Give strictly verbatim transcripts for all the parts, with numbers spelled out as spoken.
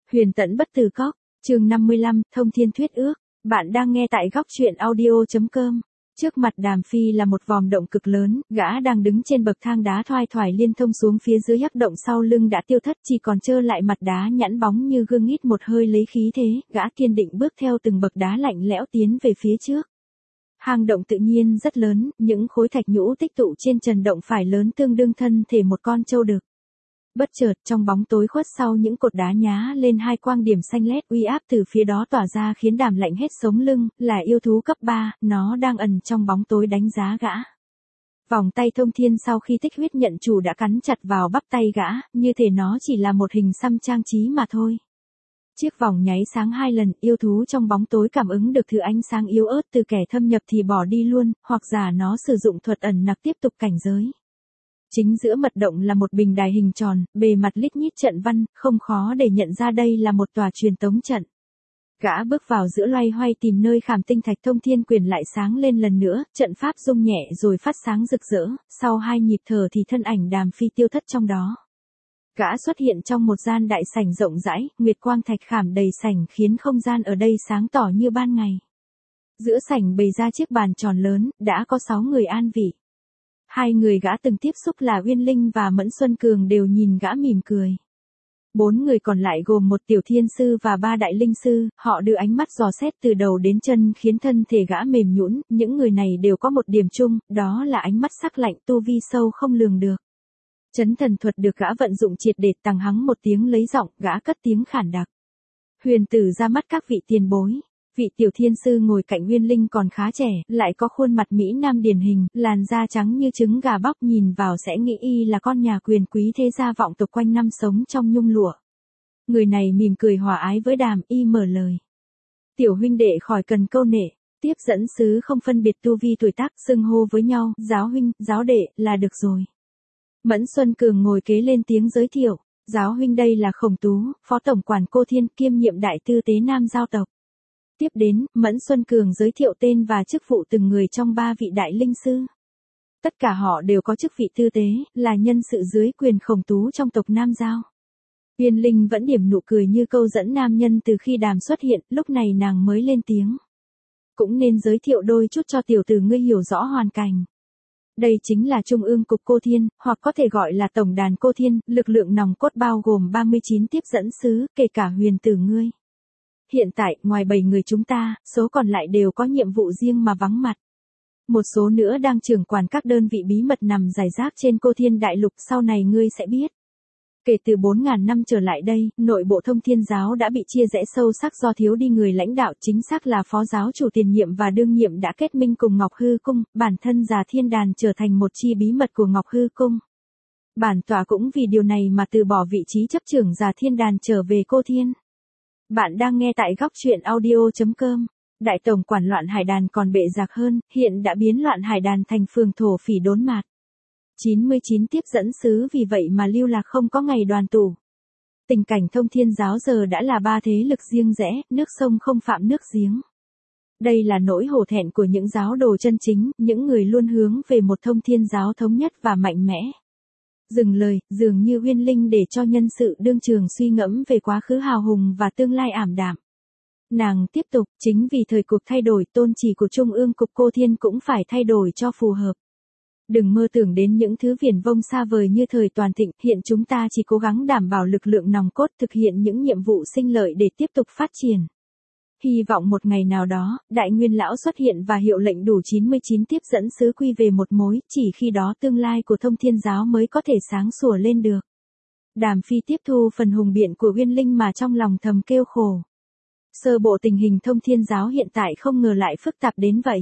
Huyền tẫn bất tử cóc, chương năm mươi lăm, thông thiên thuyết ước. Bạn đang nghe tại góc truyện audio.com. Trước mặt Đàm Phi là một vòm động cực lớn, gã đang đứng trên bậc thang đá thoai thoải liên thông xuống phía dưới hắc động sau lưng đã tiêu thất, chỉ còn trơ lại mặt đá nhẵn bóng như gương hít một hơi lấy khí thế, gã kiên định bước theo từng bậc đá lạnh lẽo tiến về phía trước. Hang động tự nhiên rất lớn, những khối thạch nhũ tích tụ trên trần động phải lớn tương đương thân thể một con trâu đực. Bất chợt trong bóng tối khuất sau những cột đá nhá lên hai quang điểm xanh lét uy áp từ phía đó tỏa ra khiến Đàm lạnh hết sống lưng, là yêu thú cấp ba, nó đang ẩn trong bóng tối đánh giá gã. Vòng tay thông thiên sau khi tích huyết nhận chủ đã cắn chặt vào bắp tay gã, như thể nó chỉ là một hình xăm trang trí mà thôi. Chiếc vòng nháy sáng hai lần, yêu thú trong bóng tối cảm ứng được thứ ánh sáng yếu ớt từ kẻ thâm nhập thì bỏ đi luôn, hoặc giả nó sử dụng thuật ẩn nặc tiếp tục cảnh giới. Chính giữa mật động là một bình đài hình tròn, bề mặt lít nhít trận văn, không khó để nhận ra đây là một tòa truyền tống trận. Gã bước vào giữa loay hoay tìm nơi khảm tinh thạch, thông thiên quyền lại sáng lên lần nữa, trận pháp rung nhẹ rồi phát sáng rực rỡ, sau hai nhịp thở thì thân ảnh Đàm Phi tiêu thất trong đó. Gã xuất hiện trong một gian đại sảnh rộng rãi, nguyệt quang thạch khảm đầy sảnh khiến không gian ở đây sáng tỏ như ban ngày. Giữa sảnh bày ra chiếc bàn tròn lớn, đã có sáu người an vị. Hai người gã từng tiếp xúc là Uyên Linh và Mẫn Xuân Cường đều nhìn gã mỉm cười. Bốn người còn lại gồm một tiểu thiên sư và ba đại linh sư, họ đưa ánh mắt dò xét từ đầu đến chân khiến thân thể gã mềm nhũn. Những người này đều có một điểm chung, đó là ánh mắt sắc lạnh, tu vi sâu không lường được. Chấn thần thuật được gã vận dụng triệt để, tăng hắng một tiếng lấy giọng, gã cất tiếng khản đặc. Huyền tử ra mắt các vị tiền bối. Vị tiểu thiên sư ngồi cạnh Uyên Linh còn khá trẻ, lại có khuôn mặt mỹ nam điển hình, làn da trắng như trứng gà bóc, nhìn vào sẽ nghĩ y là con nhà quyền quý thế gia vọng tộc quanh năm sống trong nhung lụa. Người này mỉm cười hòa ái với Đàm, y mở lời. Tiểu huynh đệ khỏi cần câu nệ, tiếp dẫn sứ không phân biệt tu vi tuổi tác, xưng hô với nhau, giáo huynh, giáo đệ, là được rồi. Mẫn Xuân Cường ngồi kế lên tiếng giới thiệu, giáo huynh đây là Khổng Tú, phó tổng quản Cô Thiên, kiêm nhiệm đại tư tế Nam giao tộc. Tiếp đến, Mẫn Xuân Cường giới thiệu tên và chức vụ từng người trong ba vị đại linh sư. Tất cả họ đều có chức vị tư tế, là nhân sự dưới quyền Khổng Tú trong tộc Nam Giao. Uyên Linh vẫn điểm nụ cười như câu dẫn nam nhân từ khi Đàm xuất hiện, lúc này nàng mới lên tiếng. Cũng nên giới thiệu đôi chút cho tiểu tử ngươi hiểu rõ hoàn cảnh. Đây chính là Trung ương cục Cô Thiên, hoặc có thể gọi là Tổng đàn Cô Thiên, lực lượng nòng cốt bao gồm ba mươi chín tiếp dẫn sứ, kể cả huyền tử ngươi. Hiện tại, ngoài bảy người chúng ta, số còn lại đều có nhiệm vụ riêng mà vắng mặt. Một số nữa đang trưởng quản các đơn vị bí mật nằm rải rác trên Cô Thiên đại lục, sau này ngươi sẽ biết. Kể từ bốn nghìn năm trở lại đây, nội bộ Thông Thiên giáo đã bị chia rẽ sâu sắc do thiếu đi người lãnh đạo, chính xác là phó giáo chủ tiền nhiệm và đương nhiệm đã kết minh cùng Ngọc Hư Cung, bản thân Già Thiên Đàn trở thành một chi bí mật của Ngọc Hư Cung. Bản tọa cũng vì điều này mà từ bỏ vị trí chấp trưởng Già Thiên Đàn trở về Cô Thiên. Bạn đang nghe tại góc truyện audio.com. Đại tổng quản loạn hải đàn còn bệ rạc hơn, hiện đã biến loạn hải đàn thành phường thổ phỉ đốn mạt. chín mươi chín tiếp dẫn sứ vì vậy mà lưu lạc không có ngày đoàn tụ. Tình cảnh Thông Thiên giáo giờ đã là ba thế lực riêng rẽ, nước sông không phạm nước giếng. Đây là nỗi hổ thẹn của những giáo đồ chân chính, những người luôn hướng về một Thông Thiên giáo thống nhất và mạnh mẽ. Dừng lời, dường như Uyên Linh để cho nhân sự đương trường suy ngẫm về quá khứ hào hùng và tương lai ảm đạm. Nàng tiếp tục, chính vì thời cuộc thay đổi, tôn chỉ của Trung ương cục Cô Thiên cũng phải thay đổi cho phù hợp. Đừng mơ tưởng đến những thứ viển vông xa vời như thời toàn thịnh, hiện chúng ta chỉ cố gắng đảm bảo lực lượng nòng cốt thực hiện những nhiệm vụ sinh lợi để tiếp tục phát triển. Hy vọng một ngày nào đó, Đại Nguyên Lão xuất hiện và hiệu lệnh đủ chín mươi chín tiếp dẫn sứ quy về một mối, chỉ khi đó tương lai của Thông Thiên giáo mới có thể sáng sủa lên được. Đàm Phi tiếp thu phần hùng biện của Uyên Linh mà trong lòng thầm kêu khổ. Sơ bộ tình hình Thông Thiên giáo hiện tại không ngờ lại phức tạp đến vậy.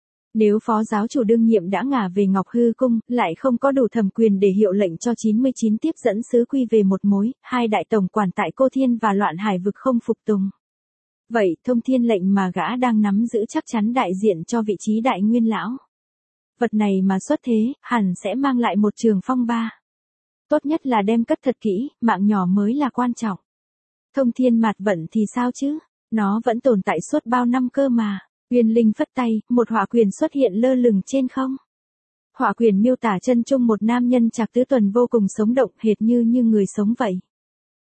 Nếu phó giáo chủ đương nhiệm đã ngả về Ngọc Hư Cung, lại không có đủ thẩm quyền để hiệu lệnh cho chín mươi chín tiếp dẫn sứ quy về một mối, hai đại tổng quản tại Cô Thiên và Loạn Hải vực không phục tùng. Vậy, Thông Thiên lệnh mà gã đang nắm giữ chắc chắn đại diện cho vị trí Đại Nguyên Lão. Vật này mà xuất thế, hẳn sẽ mang lại một trường phong ba. Tốt nhất là đem cất thật kỹ, mạng nhỏ mới là quan trọng. Thông Thiên mạt vận thì sao chứ? Nó vẫn tồn tại suốt bao năm cơ mà. Uyên Linh phất tay, một hỏa quyền xuất hiện lơ lửng trên không. Hỏa quyền miêu tả chân trung một nam nhân trạc tứ tuần vô cùng sống động, hệt như như người sống vậy.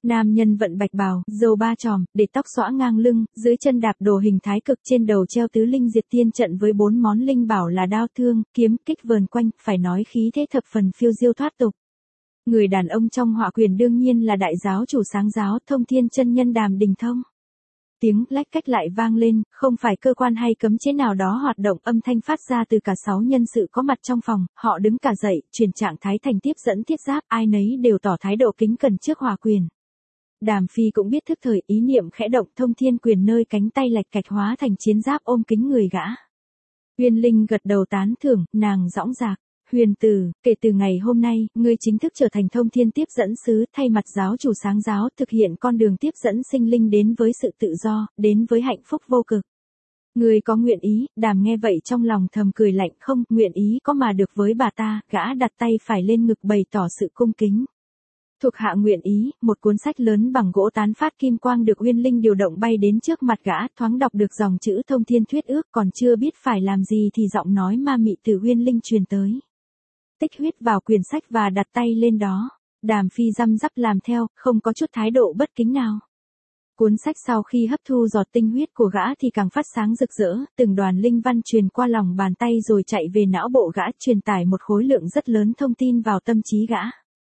Nam nhân vận bạch bào, râu ba chòm, để tóc xõa ngang lưng, dưới chân đạp đồ hình thái cực, trên đầu treo tứ linh diệt tiên trận với bốn món linh bảo là đao thương, kiếm, kích vờn quanh, phải nói khí thế thập phần phiêu diêu thoát tục. Người đàn ông trong họa quyền đương nhiên là đại giáo chủ sáng giáo Thông Thiên chân nhân Đàm Đình Thông. Tiếng lách cách lại vang lên, không phải cơ quan hay cấm chế nào đó hoạt động, âm thanh phát ra từ cả sáu nhân sự có mặt trong phòng, họ đứng cả dậy, chuyển trạng thái thành tiếp dẫn thiết giáp, ai nấy đều tỏ thái độ kính cẩn trước hỏa quyền. Đàm Phi cũng biết thức thời, ý niệm khẽ động, Thông Thiên quyền nơi cánh tay lạch cạch hóa thành chiến giáp ôm kính người gã. Uyên Linh gật đầu tán thưởng, nàng dõng dạc. Huyền Tử, kể từ ngày hôm nay, ngươi chính thức trở thành Thông Thiên tiếp dẫn sứ, thay mặt giáo chủ sáng giáo, thực hiện con đường tiếp dẫn sinh linh đến với sự tự do, đến với hạnh phúc vô cực. Ngươi có nguyện ý? Đàm nghe vậy trong lòng thầm cười lạnh, không, nguyện ý có mà được với bà ta, gã đặt tay phải lên ngực bày tỏ sự cung kính. Thuộc hạ nguyện ý. Một cuốn sách lớn bằng gỗ tán phát kim quang được Uyên Linh điều động bay đến trước mặt gã, thoáng đọc được dòng chữ Thông Thiên thuyết ước, còn chưa biết phải làm gì thì giọng nói ma mị từ Uyên Linh truyền tới. Tích huyết vào quyển sách và đặt tay lên đó. Đàm Phi răm rắp làm theo, không có chút thái độ bất kính nào. Cuốn sách sau khi hấp thu giọt tinh huyết của gã thì càng phát sáng rực rỡ, từng đoàn linh văn truyền qua lòng bàn tay rồi chạy về não bộ gã, truyền tải một khối lượng rất lớn thông tin vào tâm trí gã.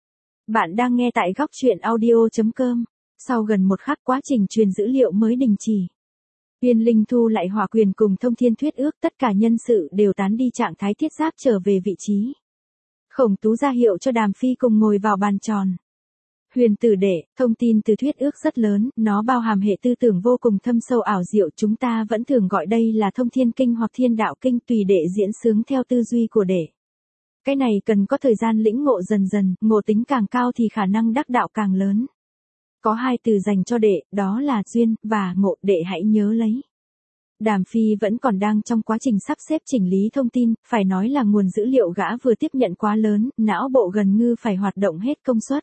Bạn đang nghe tại góc truyện audio chấm com. Sau gần một khắc quá trình truyền dữ liệu mới đình chỉ. Uyên Linh thu lại hỏa quyền cùng Thông Thiên thuyết ước, tất cả nhân sự đều tán đi trạng thái thiết giáp trở về vị trí. Khổng Tú ra hiệu cho Đàm Phi cùng ngồi vào bàn tròn. Huyền Tử đệ, thông tin từ thuyết ước rất lớn, nó bao hàm hệ tư tưởng vô cùng thâm sâu ảo diệu, chúng ta vẫn thường gọi đây là Thông Thiên Kinh hoặc Thiên Đạo Kinh, tùy đệ diễn xướng theo tư duy của đệ. Cái này cần có thời gian lĩnh ngộ dần dần, ngộ tính càng cao thì khả năng đắc đạo càng lớn. Có hai từ dành cho đệ, đó là duyên và ngộ, đệ hãy nhớ lấy. Đàm Phi vẫn còn đang trong quá trình sắp xếp chỉnh lý thông tin, phải nói là nguồn dữ liệu gã vừa tiếp nhận quá lớn, não bộ gần như phải hoạt động hết công suất.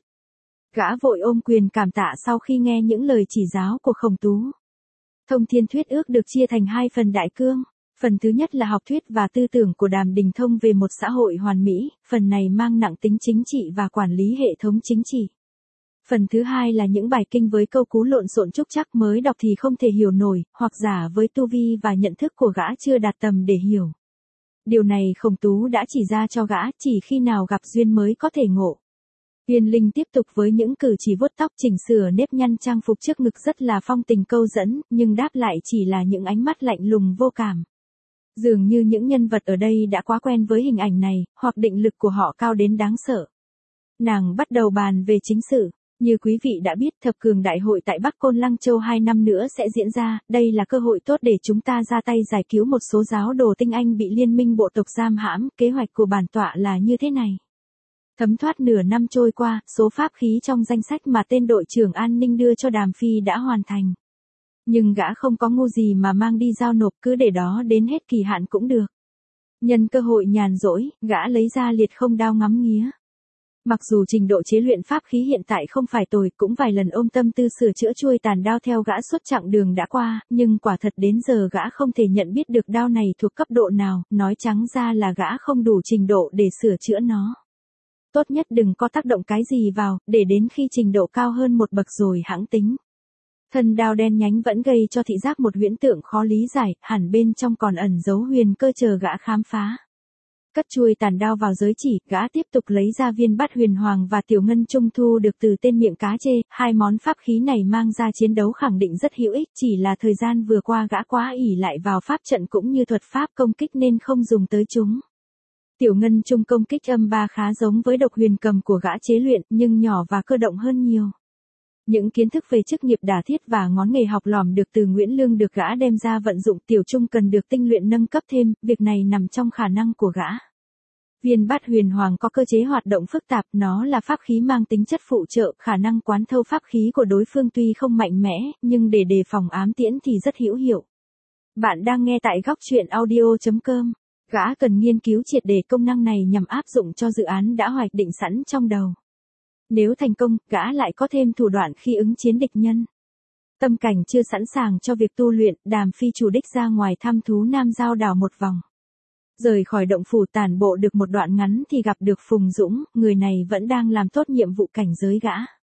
Gã vội ôm quyền cảm tạ sau khi nghe những lời chỉ giáo của Khổng Tú. Thông Thiên thuyết ước được chia thành hai phần đại cương. Phần thứ nhất là học thuyết và tư tưởng của Đàm Đình Thông về một xã hội hoàn mỹ, phần này mang nặng tính chính trị và quản lý hệ thống chính trị. Phần thứ hai là những bài kinh với câu cú lộn xộn trúc trắc, mới đọc thì không thể hiểu nổi, hoặc giả với tu vi và nhận thức của gã chưa đạt tầm để hiểu. Điều này Khổng Tú đã chỉ ra cho gã, chỉ khi nào gặp duyên mới có thể ngộ. Uyên Linh tiếp tục với những cử chỉ vuốt tóc, chỉnh sửa nếp nhăn, trang phục trước ngực rất là phong tình câu dẫn, nhưng đáp lại chỉ là những ánh mắt lạnh lùng vô cảm. Dường như những nhân vật ở đây đã quá quen với hình ảnh này, hoặc định lực của họ cao đến đáng sợ. Nàng bắt đầu bàn về chính sự. Như quý vị đã biết, thập cường đại hội tại Bắc Côn Lăng Châu hai năm nữa sẽ diễn ra, đây là cơ hội tốt để chúng ta ra tay giải cứu một số giáo đồ tinh anh bị liên minh bộ tộc giam hãm, kế hoạch của bản tọa là như thế này. Thấm thoát nửa năm trôi qua, số pháp khí trong danh sách mà tên đội trưởng an ninh đưa cho Đàm Phi đã hoàn thành. Nhưng gã không có ngu gì mà mang đi giao nộp, cứ để đó đến hết kỳ hạn cũng được. Nhân cơ hội nhàn rỗi, gã lấy ra liệt không đao ngắm nghía. Mặc dù trình độ chế luyện pháp khí hiện tại không phải tồi, cũng vài lần ôm tâm tư sửa chữa chuôi tàn đao theo gã suốt chặng đường đã qua, nhưng quả thật đến giờ gã không thể nhận biết được đao này thuộc cấp độ nào, nói trắng ra là gã không đủ trình độ để sửa chữa nó. Tốt nhất đừng có tác động cái gì vào, để đến khi trình độ cao hơn một bậc rồi hãng tính. Thân đao đen nhánh vẫn gây cho thị giác một huyễn tượng khó lý giải, hẳn bên trong còn ẩn giấu huyền cơ chờ gã khám phá. Cất chuôi tàn đao vào giới chỉ, gã tiếp tục lấy ra viên bát huyền hoàng và tiểu ngân trung thu được từ tên miệng cá chê, hai món pháp khí này mang ra chiến đấu khẳng định rất hữu ích, chỉ là thời gian vừa qua gã quá ỷ lại vào pháp trận cũng như thuật pháp công kích nên không dùng tới chúng. Tiểu ngân trung công kích âm ba khá giống với độc huyền cầm của gã chế luyện, nhưng nhỏ và cơ động hơn nhiều. Những kiến thức về chức nghiệp đả thiết và ngón nghề học lỏm được từ Nguyễn Lương được gã đem ra vận dụng, tiểu trung cần được tinh luyện nâng cấp thêm, việc này nằm trong khả năng của gã. Viên bát huyền hoàng có cơ chế hoạt động phức tạp, nó là pháp khí mang tính chất phụ trợ, khả năng quán thâu pháp khí của đối phương tuy không mạnh mẽ, nhưng để đề phòng ám tiễn thì rất hữu hiệu. Bạn đang nghe tại góc truyện audio chấm com. Gã cần nghiên cứu triệt để công năng này nhằm áp dụng cho dự án đã hoạch định sẵn trong đầu. Nếu thành công, gã lại có thêm thủ đoạn khi ứng chiến địch nhân. Tâm cảnh chưa sẵn sàng cho việc tu luyện, Đàm Phi chủ đích ra ngoài thăm thú Nam Giao đảo một vòng. Rời khỏi động phủ tản bộ được một đoạn ngắn thì gặp được Phùng Dũng, người này vẫn đang làm tốt nhiệm vụ cảnh giới gã.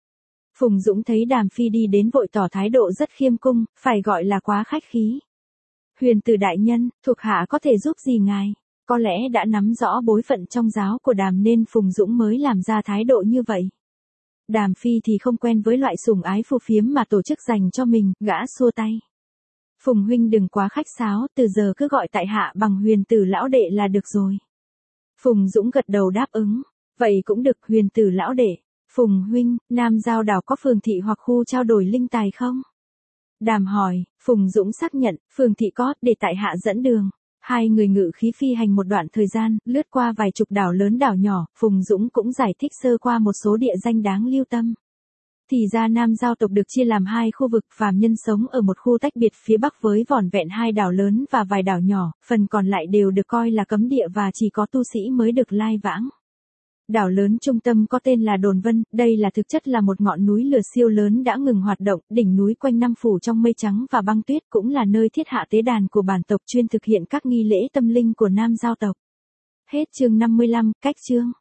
Phùng Dũng thấy Đàm Phi đi đến vội tỏ thái độ rất khiêm cung, phải gọi là quá khách khí. Huyền tử đại nhân, thuộc hạ có thể giúp gì ngài? Có lẽ đã nắm rõ bối phận trong giáo của Đàm nên Phùng Dũng mới làm ra thái độ như vậy. Đàm Phi thì không quen với loại sủng ái phù phiếm mà tổ chức dành cho mình, gã xua tay. Phùng huynh đừng quá khách sáo, từ giờ cứ gọi tại hạ bằng huyền tử lão đệ là được rồi. Phùng Dũng gật đầu đáp ứng. Vậy cũng được, huyền tử lão đệ. Phùng huynh, Nam Giao đảo có phường thị hoặc khu trao đổi linh tài không? Đàm hỏi, Phùng Dũng xác nhận, phường thị có, để tại hạ dẫn đường. Hai người ngự khí phi hành một đoạn thời gian, lướt qua vài chục đảo lớn đảo nhỏ, Phùng Dũng cũng giải thích sơ qua một số địa danh đáng lưu tâm. Thì ra Nam Giao tộc được chia làm hai khu vực, phàm nhân sống ở một khu tách biệt phía bắc với vỏn vẹn hai đảo lớn và vài đảo nhỏ, phần còn lại đều được coi là cấm địa và chỉ có tu sĩ mới được lai vãng. Đảo lớn trung tâm có tên là Đồn Vân, đây là thực chất là một ngọn núi lửa siêu lớn đã ngừng hoạt động, đỉnh núi quanh năm phủ trong mây trắng và băng tuyết, cũng là nơi thiết hạ tế đàn của bản tộc chuyên thực hiện các nghi lễ tâm linh của Nam Giao tộc. Hết chương năm mươi lăm, cách chương.